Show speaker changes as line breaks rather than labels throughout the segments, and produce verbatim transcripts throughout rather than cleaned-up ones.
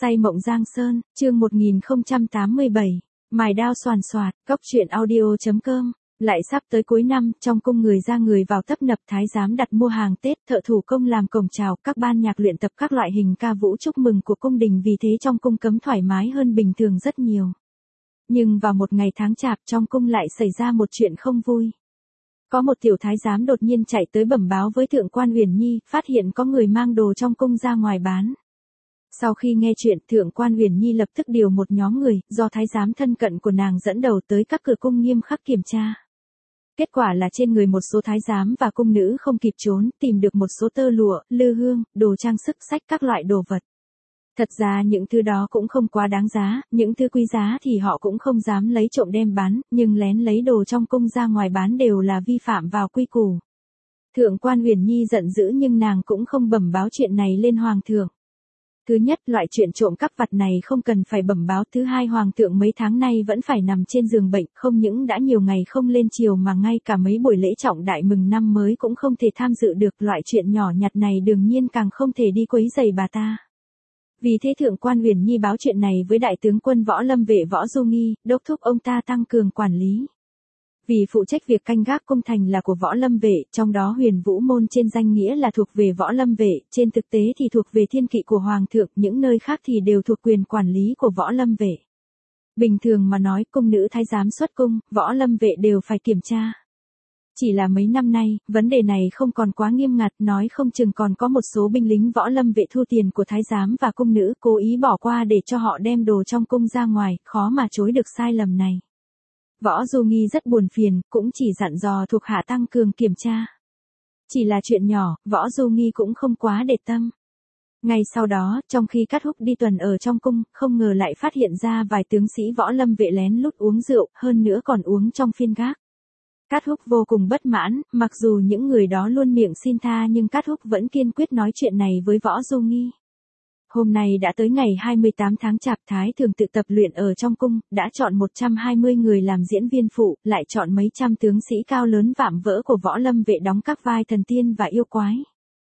Say mộng Giang Sơn, chương một nghìn không trăm tám mươi bảy, mài đao soàn soạt, cóc truyện audio chấm com. Lại sắp tới cuối năm, trong cung người ra người vào tấp nập, thái giám đặt mua hàng Tết, thợ thủ công làm cổng chào, các ban nhạc luyện tập các loại hình ca vũ chúc mừng của cung đình, vì thế trong cung cấm thoải mái hơn bình thường rất nhiều. Nhưng vào một ngày tháng chạp, trong cung lại xảy ra một chuyện không vui. Có một tiểu thái giám đột nhiên chạy tới bẩm báo với thượng quan Uyển Nhi, phát hiện có người mang đồ trong cung ra ngoài bán. Sau khi nghe chuyện, thượng quan Uyển Nhi lập tức điều một nhóm người, do thái giám thân cận của nàng dẫn đầu tới các cửa cung nghiêm khắc kiểm tra. Kết quả là trên người một số thái giám và cung nữ không kịp trốn, tìm được một số tơ lụa, lư hương, đồ trang sức, sách, các loại đồ vật. Thật ra những thứ đó cũng không quá đáng giá, những thứ quý giá thì họ cũng không dám lấy trộm đem bán, nhưng lén lấy đồ trong cung ra ngoài bán đều là vi phạm vào quy củ. Thượng quan Uyển Nhi giận dữ nhưng nàng cũng không bẩm báo chuyện này lên hoàng thượng. Thứ nhất, loại chuyện trộm cắp vặt này không cần phải bẩm báo. Thứ hai, hoàng thượng mấy tháng nay vẫn phải nằm trên giường bệnh, không những đã nhiều ngày không lên triều mà ngay cả mấy buổi lễ trọng đại mừng năm mới cũng không thể tham dự được. Loại chuyện nhỏ nhặt này đương nhiên càng không thể đi quấy rầy bà ta. Vì thế thượng quan Uyển Nhi báo chuyện này với đại tướng quân Võ Lâm Vệ Võ Du Nghi, đốc thúc ông ta tăng cường quản lý. Vì phụ trách việc canh gác cung thành là của Võ Lâm Vệ, trong đó Huyền Vũ Môn trên danh nghĩa là thuộc về Võ Lâm Vệ, trên thực tế thì thuộc về thiên kỵ của Hoàng thượng, những nơi khác thì đều thuộc quyền quản lý của Võ Lâm Vệ. Bình thường mà nói, cung nữ thái giám xuất cung, Võ Lâm Vệ đều phải kiểm tra. Chỉ là mấy năm nay, vấn đề này không còn quá nghiêm ngặt, nói không chừng còn có một số binh lính Võ Lâm Vệ thu tiền của thái giám và cung nữ, cố ý bỏ qua để cho họ đem đồ trong cung ra ngoài, khó mà chối được sai lầm này. Võ Du Nghi rất buồn phiền, cũng chỉ dặn dò thuộc hạ tăng cường kiểm tra. Chỉ là chuyện nhỏ, Võ Du Nghi cũng không quá để tâm. Ngay sau đó, trong khi Cát Húc đi tuần ở trong cung, không ngờ lại phát hiện ra vài tướng sĩ Võ Lâm Vệ lén lút uống rượu, hơn nữa còn uống trong phiên gác. Cát Húc vô cùng bất mãn, mặc dù những người đó luôn miệng xin tha nhưng Cát Húc vẫn kiên quyết nói chuyện này với Võ Du Nghi. Hôm nay đã tới ngày hai mươi tám tháng Chạp, Thái thường tự tập luyện ở trong cung, đã chọn một trăm hai mươi người làm diễn viên phụ, lại chọn mấy trăm tướng sĩ cao lớn vạm vỡ của Võ Lâm Vệ đóng các vai thần tiên và yêu quái.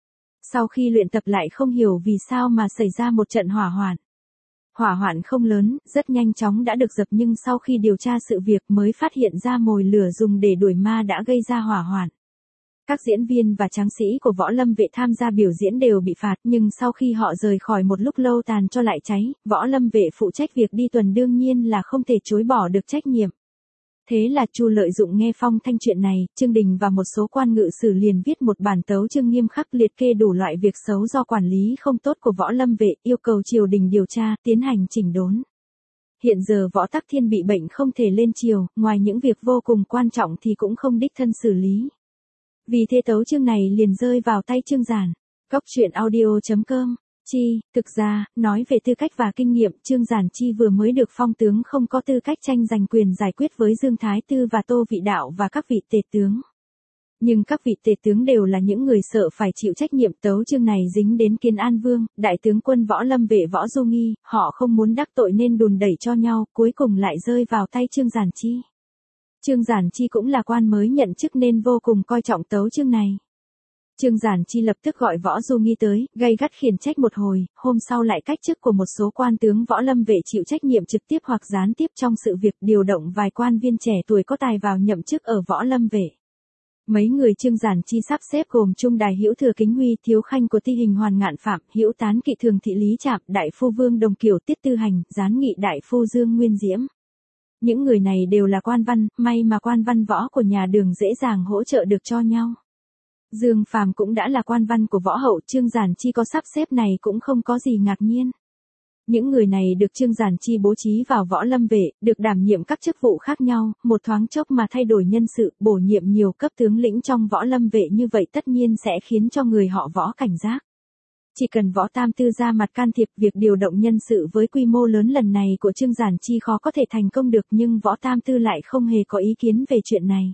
Sau khi luyện tập lại không hiểu vì sao mà xảy ra một trận hỏa hoạn. Hỏa hoạn không lớn, rất nhanh chóng đã được dập nhưng sau khi điều tra sự việc mới phát hiện ra mồi lửa dùng để đuổi ma đã gây ra hỏa hoạn. Các diễn viên và tráng sĩ của Võ Lâm Vệ tham gia biểu diễn đều bị phạt, nhưng sau khi họ rời khỏi một lúc lâu tàn cho lại cháy, Võ Lâm Vệ phụ trách việc đi tuần đương nhiên là không thể chối bỏ được trách nhiệm. Thế là Chu Lợi Dụng nghe phong thanh chuyện này, Chương Đình và một số quan ngự sử liền viết một bản tấu chương nghiêm khắc liệt kê đủ loại việc xấu do quản lý không tốt của Võ Lâm Vệ, yêu cầu triều đình điều tra, tiến hành chỉnh đốn. Hiện giờ Võ Tắc Thiên bị bệnh không thể lên triều, ngoài những việc vô cùng quan trọng thì cũng không đích thân xử lý. Vì thế tấu chương này liền rơi vào tay Trương Giản. Cóc truyện audio chấm com. Chi, thực ra, nói về tư cách và kinh nghiệm, Trương Giản Chi vừa mới được phong tướng không có tư cách tranh giành quyền giải quyết với Dương Thái Tư và Tô Vị Đạo và các vị tể tướng. Nhưng các vị tể tướng đều là những người sợ phải chịu trách nhiệm. Tấu chương này dính đến Kiến An Vương, đại tướng quân Võ Lâm Vệ Võ Du Nghi, họ không muốn đắc tội nên đùn đẩy cho nhau, cuối cùng lại rơi vào tay Trương Giản Chi. Trương Giản Chi cũng là quan mới nhận chức nên vô cùng coi trọng tấu chương này. Trương Giản Chi lập tức gọi Võ Du Nghi tới, gay gắt khiển trách một hồi, hôm sau lại cách chức của một số quan tướng Võ Lâm Vệ chịu trách nhiệm trực tiếp hoặc gián tiếp trong sự việc, điều động vài quan viên trẻ tuổi có tài vào nhậm chức ở Võ Lâm Vệ. Mấy người Trương Giản Chi sắp xếp gồm Trung Đài Hữu Thừa Kính Huy, Thiếu Khanh của Ti Hình Hoàn Ngạn Phạm, Hữu Tán Kỵ Thường Thị Lý Trạm, Đại Phu Vương Đồng Kiều Tiết Tư Hành, Gián Nghị Đại Phu Dương Nguyên Diễm. Những người này đều là quan văn, may mà quan văn võ của nhà Đường dễ dàng hỗ trợ được cho nhau. Dương Phàm cũng đã là quan văn của Võ Hậu, Trương Giản Chi có sắp xếp này cũng không có gì ngạc nhiên. Những người này được Trương Giản Chi bố trí vào Võ Lâm Vệ, được đảm nhiệm các chức vụ khác nhau, một thoáng chốc mà thay đổi nhân sự, bổ nhiệm nhiều cấp tướng lĩnh trong Võ Lâm Vệ như vậy tất nhiên sẽ khiến cho người họ Võ cảnh giác. Chỉ cần Võ Tam Tư ra mặt can thiệp, việc điều động nhân sự với quy mô lớn lần này của Trương Giản Chi khó có thể thành công được, nhưng Võ Tam Tư lại không hề có ý kiến về chuyện này.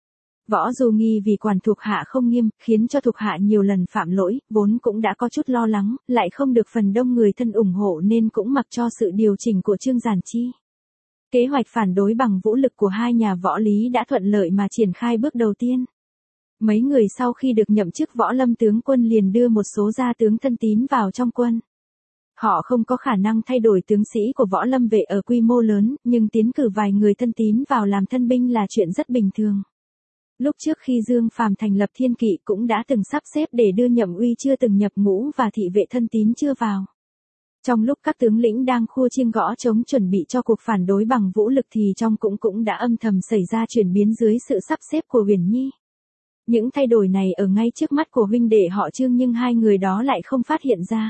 Võ Du Nghi vì quản thuộc hạ không nghiêm, khiến cho thuộc hạ nhiều lần phạm lỗi, vốn cũng đã có chút lo lắng, lại không được phần đông người thân ủng hộ nên cũng mặc cho sự điều chỉnh của Trương Giản Chi. Kế hoạch phản đối bằng vũ lực của hai nhà Võ Lý đã thuận lợi mà triển khai bước đầu tiên. Mấy người sau khi được nhậm chức Võ Lâm tướng quân liền đưa một số gia tướng thân tín vào trong quân. Họ không có khả năng thay đổi tướng sĩ của võ lâm vệ ở quy mô lớn, nhưng tiến cử vài người thân tín vào làm thân binh là chuyện rất bình thường. Lúc trước khi Dương Phàm thành lập Thiên Kỵ cũng đã từng sắp xếp để đưa Nhậm Uy chưa từng nhập ngũ và thị vệ thân tín chưa vào. Trong lúc các tướng lĩnh đang khua chiêng gõ trống chuẩn bị cho cuộc phản đối bằng vũ lực thì trong cũng cũng đã âm thầm xảy ra chuyển biến dưới sự sắp xếp của Uyển Nhi. Những thay đổi này ở ngay trước mắt của huynh đệ họ Trương nhưng hai người đó lại không phát hiện ra.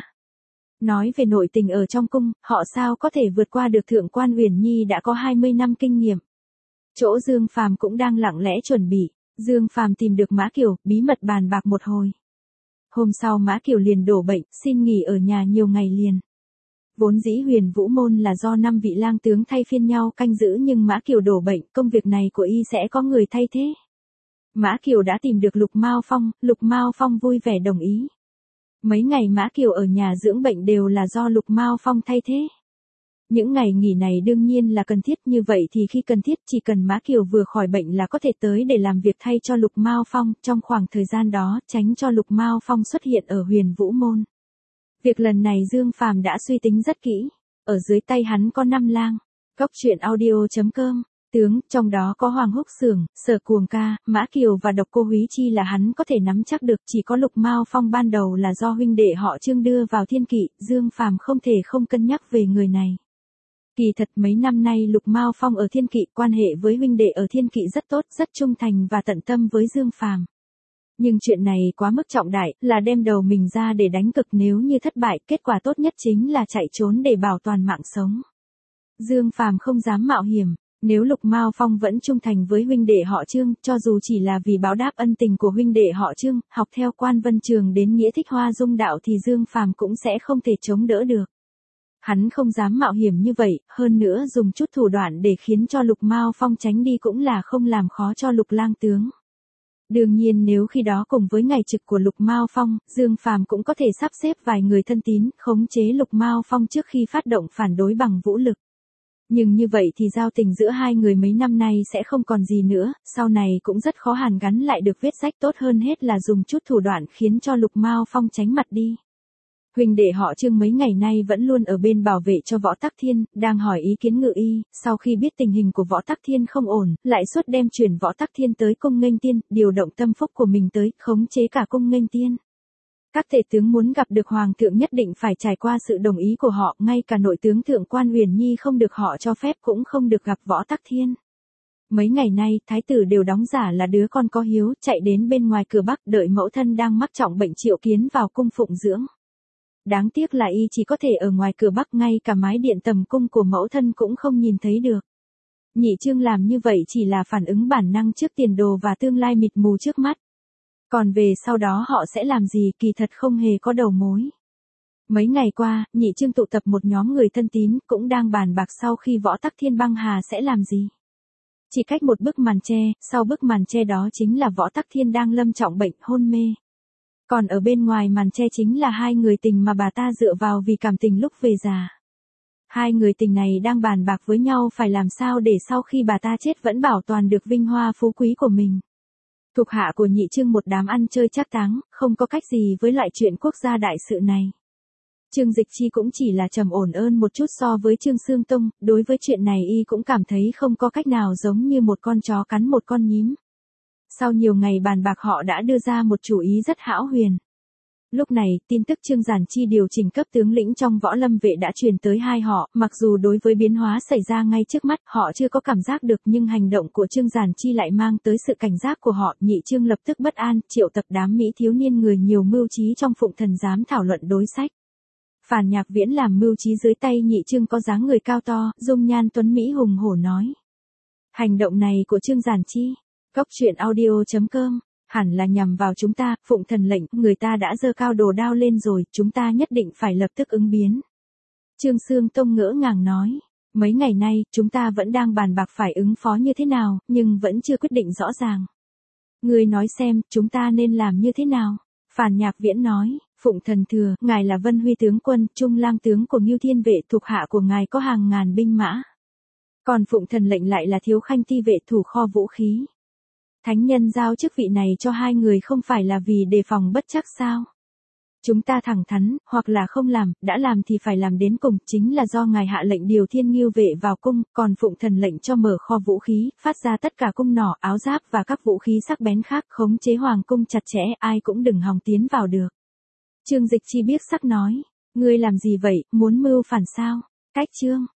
Nói về nội tình ở trong cung, họ sao có thể vượt qua được thượng quan Uyển Nhi đã có hai mươi năm kinh nghiệm. Chỗ Dương Phàm cũng đang lặng lẽ chuẩn bị, Dương Phàm tìm được Mã Kiều, bí mật bàn bạc một hồi. Hôm sau Mã Kiều liền đổ bệnh, xin nghỉ ở nhà nhiều ngày liền. Vốn dĩ Huyền Vũ môn là do năm vị lang tướng thay phiên nhau canh giữ nhưng Mã Kiều đổ bệnh, công việc này của y sẽ có người thay thế. Mã Kiều đã tìm được Lục Mao Phong, Lục Mao Phong vui vẻ đồng ý. Mấy ngày Mã Kiều ở nhà dưỡng bệnh đều là do Lục Mao Phong thay thế. Những ngày nghỉ này đương nhiên là cần thiết, như vậy thì khi cần thiết chỉ cần Mã Kiều vừa khỏi bệnh là có thể tới để làm việc thay cho Lục Mao Phong, trong khoảng thời gian đó tránh cho Lục Mao Phong xuất hiện ở Huyền Vũ môn. Việc lần này Dương Phàm đã suy tính rất kỹ, ở dưới tay hắn có năm lang. Cốc truyện audio chấm com, tướng, trong đó có Hoàng Húc Xưởng, Sở Cuồng Ca, Mã Kiều và Độc Cô Húy Chi là hắn có thể nắm chắc được, chỉ có Lục Mao Phong ban đầu là do huynh đệ họ Trương đưa vào Thiên Kỵ, Dương Phàm không thể không cân nhắc về người này. Kỳ thật mấy năm nay Lục Mao Phong ở Thiên Kỵ quan hệ với huynh đệ ở Thiên Kỵ rất tốt, rất trung thành và tận tâm với Dương Phàm. Nhưng chuyện này quá mức trọng đại, là đem đầu mình ra để đánh cực, nếu như thất bại, kết quả tốt nhất chính là chạy trốn để bảo toàn mạng sống. Dương Phàm không dám mạo hiểm, nếu Lục Mao Phong vẫn trung thành với huynh đệ họ Trương, cho dù chỉ là vì báo đáp ân tình của huynh đệ họ Trương, học theo Quan Vân Trường đến Nghĩa Thích Hoa Dung đạo thì Dương Phàm cũng sẽ không thể chống đỡ được. Hắn không dám mạo hiểm như vậy, hơn nữa dùng chút thủ đoạn để khiến cho Lục Mao Phong tránh đi cũng là không làm khó cho Lục lang tướng. Đương nhiên nếu khi đó cùng với ngày trực của Lục Mao Phong, Dương Phàm cũng có thể sắp xếp vài người thân tín, khống chế Lục Mao Phong trước khi phát động phản đối bằng vũ lực. Nhưng như vậy thì giao tình giữa hai người mấy năm nay sẽ không còn gì nữa, sau này cũng rất khó hàn gắn lại được vết rách, tốt hơn hết là dùng chút thủ đoạn khiến cho Lục Mao Phong tránh mặt đi. Huynh đệ họ Trương mấy ngày nay vẫn luôn ở bên bảo vệ cho Võ Tắc Thiên, đang hỏi ý kiến Ngự Y, sau khi biết tình hình của Võ Tắc Thiên không ổn, lại suốt đem chuyển Võ Tắc Thiên tới cung Nghênh Tiên, điều động tâm phúc của mình tới, khống chế cả cung Nghênh Tiên. Các tể tướng muốn gặp được hoàng thượng nhất định phải trải qua sự đồng ý của họ, ngay cả nội tướng thượng quan Uyển Nhi không được họ cho phép cũng không được gặp Võ Tắc Thiên. Mấy ngày nay, thái tử đều đóng giả là đứa con có hiếu, chạy đến bên ngoài cửa Bắc đợi mẫu thân đang mắc trọng bệnh triệu kiến vào cung phụng dưỡng. Đáng tiếc là y chỉ có thể ở ngoài cửa Bắc, ngay cả mái điện tầm cung của mẫu thân cũng không nhìn thấy được. Nhị Trương làm như vậy chỉ là phản ứng bản năng trước tiền đồ và tương lai mịt mù trước mắt. Còn về sau đó họ sẽ làm gì kỳ thật không hề có đầu mối. Mấy ngày qua, Nhị Trương tụ tập một nhóm người thân tín, cũng đang bàn bạc sau khi Võ Tắc Thiên băng hà sẽ làm gì. Chỉ cách một bức màn che, sau bức màn che đó chính là Võ Tắc Thiên đang lâm trọng bệnh hôn mê. Còn ở bên ngoài màn che chính là hai người tình mà bà ta dựa vào vì cảm tình lúc về già. Hai người tình này đang bàn bạc với nhau phải làm sao để sau khi bà ta chết vẫn bảo toàn được vinh hoa phú quý của mình. Thuộc hạ của Nhị Trương một đám ăn chơi trác táng, không có cách gì với loại chuyện quốc gia đại sự này. Trương Dịch Chi cũng chỉ là trầm ổn ơn một chút so với Trương Xương Tông, đối với chuyện này y cũng cảm thấy không có cách nào, giống như một con chó cắn một con nhím. Sau nhiều ngày bàn bạc họ đã đưa ra một chủ ý rất hão huyền. Lúc này, tin tức Trương Giản Chi điều chỉnh cấp tướng lĩnh trong võ lâm vệ đã truyền tới hai họ, mặc dù đối với biến hóa xảy ra ngay trước mắt họ chưa có cảm giác được, nhưng hành động của Trương Giản Chi lại mang tới sự cảnh giác của họ. Nhị Trương lập tức bất an, triệu tập đám Mỹ thiếu niên người nhiều mưu trí trong Phụng Thần Giám thảo luận đối sách. Phàn Nhạc Viễn làm mưu trí dưới tay Nhị Trương có dáng người cao to, dung nhan tuấn Mỹ hùng hổ nói. Hành động này của Trương Giản Chi, cốc truyện audio chấm com, hẳn là nhằm vào chúng ta, Phụng Thần lệnh, người ta đã giơ cao đồ đao lên rồi, chúng ta nhất định phải lập tức ứng biến. Trương Xương Tông ngỡ ngàng nói, mấy ngày nay, chúng ta vẫn đang bàn bạc phải ứng phó như thế nào, nhưng vẫn chưa quyết định rõ ràng. Người nói xem, chúng ta nên làm như thế nào? Phàn Nhạc Viễn nói, Phụng Thần thừa, ngài là Vân Huy tướng quân, trung lang tướng của Ngưu Thiên vệ, thuộc hạ của ngài có hàng ngàn binh mã. Còn Phụng Thần lệnh lại là Thiếu Khanh Ti vệ, thủ kho vũ khí. Thánh nhân giao chức vị này cho hai người không phải là vì đề phòng bất trắc sao? Chúng ta thẳng thắn, hoặc là không làm, đã làm thì phải làm đến cùng, chính là do ngài hạ lệnh điều thiên ngưu vệ vào cung, còn phụng thần lệnh cho mở kho vũ khí, phát ra tất cả cung nỏ, áo giáp và các vũ khí sắc bén khác, khống chế hoàng cung chặt chẽ, ai cũng đừng hòng tiến vào được. Trương Dịch Chi biếc sắc nói, ngươi làm gì vậy, muốn mưu phản sao? Cách Trương